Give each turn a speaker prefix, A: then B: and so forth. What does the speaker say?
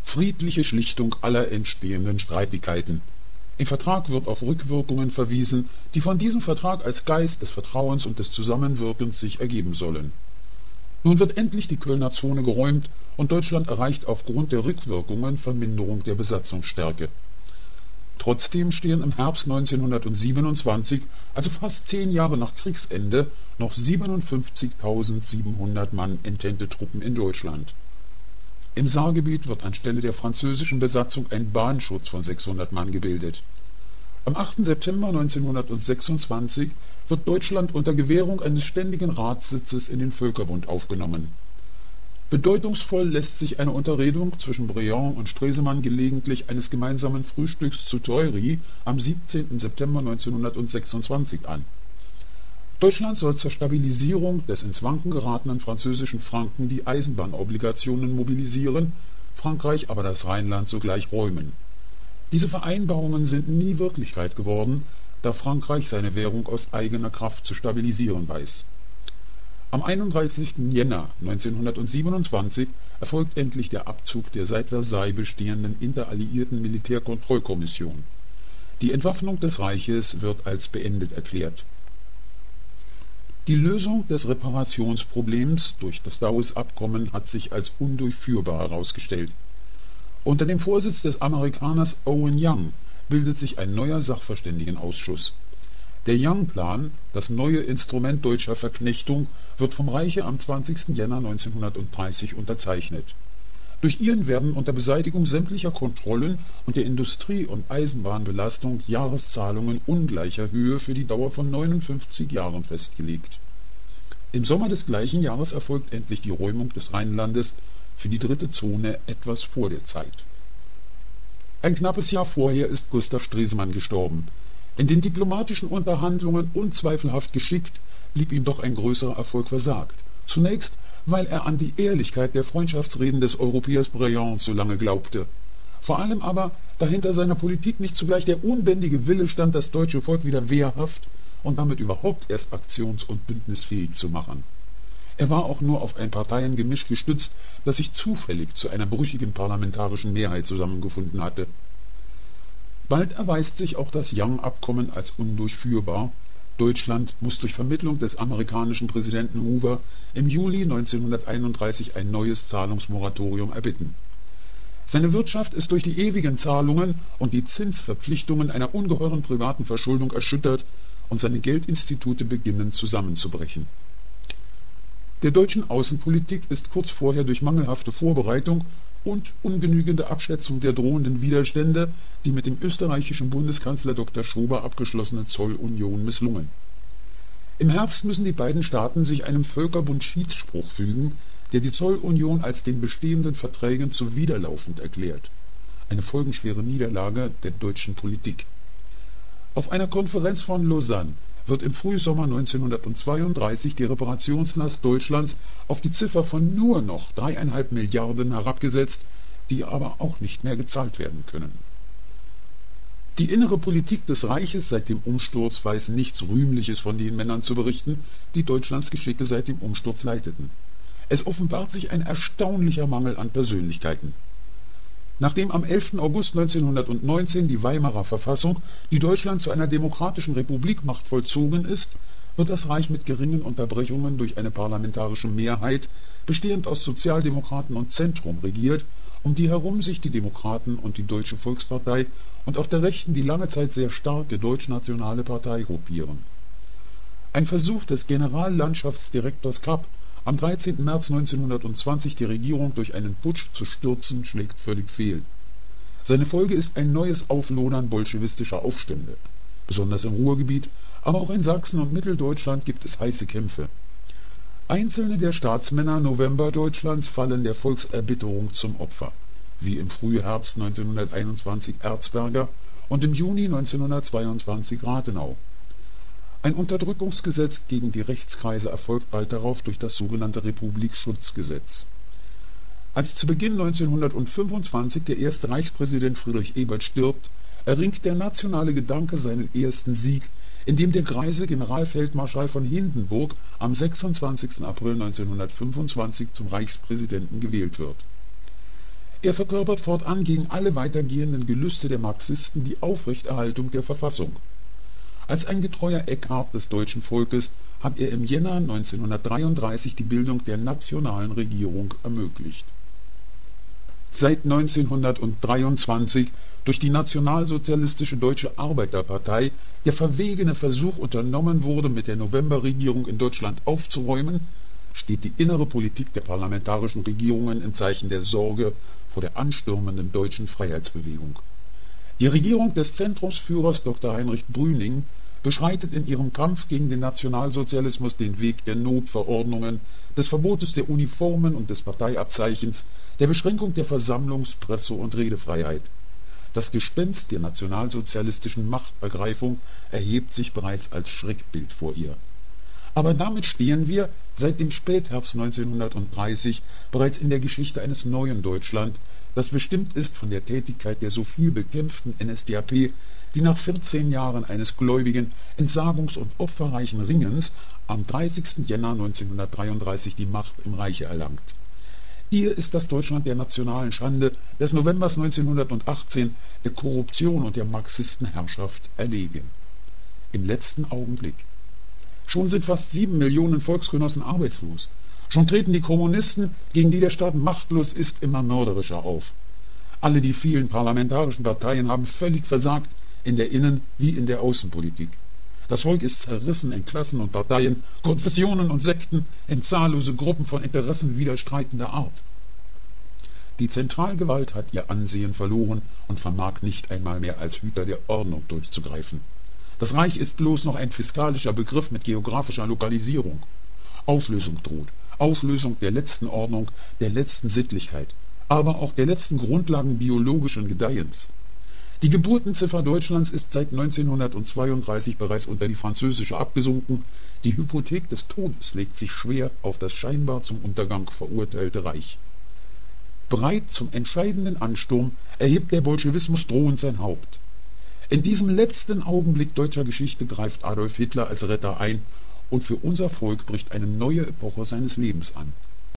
A: friedliche Schlichtung aller entstehenden Streitigkeiten. Im Vertrag wird auf Rückwirkungen verwiesen, die von diesem Vertrag als Geist des Vertrauens und des Zusammenwirkens sich ergeben sollen. Nun wird endlich die Kölner Zone geräumt und Deutschland erreicht aufgrund der Rückwirkungen Verminderung der Besatzungsstärke. Trotzdem stehen im Herbst 1927, also fast 10 Jahre nach Kriegsende, noch 57.700 Mann entente Truppen in Deutschland. Im Saargebiet wird anstelle der französischen Besatzung ein Bahnschutz von 600 Mann gebildet. Am 8. September 1926 wird Deutschland unter Gewährung eines ständigen Ratssitzes in den Völkerbund aufgenommen. Bedeutungsvoll lässt sich eine Unterredung zwischen Briand und Stresemann gelegentlich eines gemeinsamen Frühstücks zu Thoiry am 17. September 1926 an. Deutschland soll zur Stabilisierung des ins Wanken geratenen französischen Franken die Eisenbahnobligationen mobilisieren, Frankreich aber das Rheinland sogleich räumen. Diese Vereinbarungen sind nie Wirklichkeit geworden, da Frankreich seine Währung aus eigener Kraft zu stabilisieren weiß. Am 31. Jänner 1927 erfolgt endlich der Abzug der seit Versailles bestehenden interalliierten Militärkontrollkommission. Die Entwaffnung des Reiches wird als beendet erklärt. Die Lösung des Reparationsproblems durch das Dawes-Abkommen hat sich als undurchführbar herausgestellt. Unter dem Vorsitz des Amerikaners Owen Young bildet sich ein neuer Sachverständigenausschuss. Der Young-Plan, das neue Instrument deutscher Verknechtung, wird vom Reiche am 20. Jänner 1930 unterzeichnet. Durch ihn werden unter Beseitigung sämtlicher Kontrollen und der Industrie- und Eisenbahnbelastung Jahreszahlungen ungleicher Höhe für die Dauer von 59 Jahren festgelegt. Im Sommer des gleichen Jahres erfolgt endlich die Räumung des Rheinlandes für die dritte Zone etwas vor der Zeit. Ein knappes Jahr vorher ist Gustav Stresemann gestorben. In den diplomatischen Unterhandlungen unzweifelhaft geschickt, blieb ihm doch ein größerer Erfolg versagt. Zunächst, weil er an die Ehrlichkeit der Freundschaftsreden des Europäers Briand so lange glaubte. Vor allem aber, da hinter seiner Politik nicht zugleich der unbändige Wille stand, das deutsche Volk wieder wehrhaft und damit überhaupt erst aktions- und bündnisfähig zu machen. Er war auch nur auf ein Parteiengemisch gestützt, das sich zufällig zu einer brüchigen parlamentarischen Mehrheit zusammengefunden hatte. Bald erweist sich auch das Young-Abkommen als undurchführbar. Deutschland muss durch Vermittlung des amerikanischen Präsidenten Hoover im Juli 1931 ein neues Zahlungsmoratorium erbitten. Seine Wirtschaft ist durch die ewigen Zahlungen und die Zinsverpflichtungen einer ungeheuren privaten Verschuldung erschüttert und seine Geldinstitute beginnen zusammenzubrechen. Der deutschen Außenpolitik ist kurz vorher durch mangelhafte Vorbereitung und ungenügende Abschätzung der drohenden Widerstände die mit dem österreichischen Bundeskanzler Dr. Schober abgeschlossene Zollunion misslungen. Im Herbst müssen die beiden Staaten sich einem Völkerbund-Schiedsspruch fügen, der die Zollunion als den bestehenden Verträgen zuwiderlaufend erklärt. Eine folgenschwere Niederlage der deutschen Politik. Auf einer Konferenz von Lausanne wird im Frühsommer 1932 die Reparationslast Deutschlands auf die Ziffer von nur noch 3,5 Milliarden herabgesetzt, die aber auch nicht mehr gezahlt werden können. Die innere Politik des Reiches seit dem Umsturz weiß nichts Rühmliches von den Männern zu berichten, die Deutschlands Geschicke seit dem Umsturz leiteten. Es offenbart sich ein erstaunlicher Mangel an Persönlichkeiten. Nachdem am 11. August 1919 die Weimarer Verfassung, die Deutschland zu einer demokratischen Republik macht, vollzogen ist, wird das Reich mit geringen Unterbrechungen durch eine parlamentarische Mehrheit, bestehend aus Sozialdemokraten und Zentrum, regiert, um die herum sich die Demokraten und die Deutsche Volkspartei und auf der Rechten die lange Zeit sehr starke Deutschnationale Partei gruppieren. Ein Versuch des Generallandschaftsdirektors Kapp, am 13. März 1920 die Regierung durch einen Putsch zu stürzen, schlägt völlig fehl. Seine Folge ist ein neues Auflodern bolschewistischer Aufstände. Besonders im Ruhrgebiet, aber auch in Sachsen und Mitteldeutschland gibt es heiße Kämpfe. Einzelne der Staatsmänner Novemberdeutschlands fallen der Volkserbitterung zum Opfer, wie im Frühherbst 1921 Erzberger und im Juni 1922 Rathenau. Ein Unterdrückungsgesetz gegen die Rechtskreise erfolgt bald darauf durch das sogenannte Republikschutzgesetz. Als zu Beginn 1925 der erste Reichspräsident Friedrich Ebert stirbt, erringt der nationale Gedanke seinen ersten Sieg, indem der greise Generalfeldmarschall von Hindenburg am 26. April 1925 zum Reichspräsidenten gewählt wird. Er verkörpert fortan gegen alle weitergehenden Gelüste der Marxisten die Aufrechterhaltung der Verfassung. Als ein getreuer Eckart des deutschen Volkes hat er im Jänner 1933 die Bildung der nationalen Regierung ermöglicht. Seit 1923 durch die Nationalsozialistische Deutsche Arbeiterpartei der verwegene Versuch unternommen wurde, mit der Novemberregierung in Deutschland aufzuräumen, steht die innere Politik der parlamentarischen Regierungen im Zeichen der Sorge vor der anstürmenden deutschen Freiheitsbewegung. Die Regierung des Zentrumsführers Dr. Heinrich Brüning beschreitet in ihrem Kampf gegen den Nationalsozialismus den Weg der Notverordnungen, des Verbotes der Uniformen und des Parteiabzeichens, der Beschränkung der Versammlungs-, Presse- und Redefreiheit. Das Gespenst der nationalsozialistischen Machtergreifung erhebt sich bereits als Schreckbild vor ihr. Aber damit stehen wir seit dem Spätherbst 1930 bereits in der Geschichte eines neuen Deutschland, das bestimmt ist von der Tätigkeit der so viel bekämpften NSDAP, die nach 14 Jahren eines gläubigen, entsagungs- und opferreichen Ringens am 30. Jänner 1933 die Macht im Reiche erlangt. Ihr ist das Deutschland der nationalen Schande des Novembers 1918, der Korruption und der Marxistenherrschaft erlegen. Im letzten Augenblick. Schon sind fast 7 Millionen Volksgenossen arbeitslos. Schon treten die Kommunisten, gegen die der Staat machtlos ist, immer mörderischer auf. Alle die vielen parlamentarischen Parteien haben völlig versagt, in der Innen- wie in der Außenpolitik. Das Volk ist zerrissen in Klassen und Parteien, Konfessionen und Sekten, in zahllose Gruppen von Interessen widerstreitender Art. Die Zentralgewalt hat ihr Ansehen verloren und vermag nicht einmal mehr als Hüter der Ordnung durchzugreifen. Das Reich ist bloß noch ein fiskalischer Begriff mit geografischer Lokalisierung. Auflösung droht, Auflösung der letzten Ordnung, der letzten Sittlichkeit, aber auch der letzten Grundlagen biologischen Gedeihens. Die Geburtenziffer Deutschlands ist seit 1932 bereits unter die französische abgesunken. Die Hypothek des Todes legt sich schwer auf das scheinbar zum Untergang verurteilte Reich. Bereit zum entscheidenden Ansturm erhebt der Bolschewismus drohend sein Haupt. In diesem letzten Augenblick deutscher Geschichte greift Adolf Hitler als Retter ein und für unser Volk bricht eine neue Epoche seines Lebens an.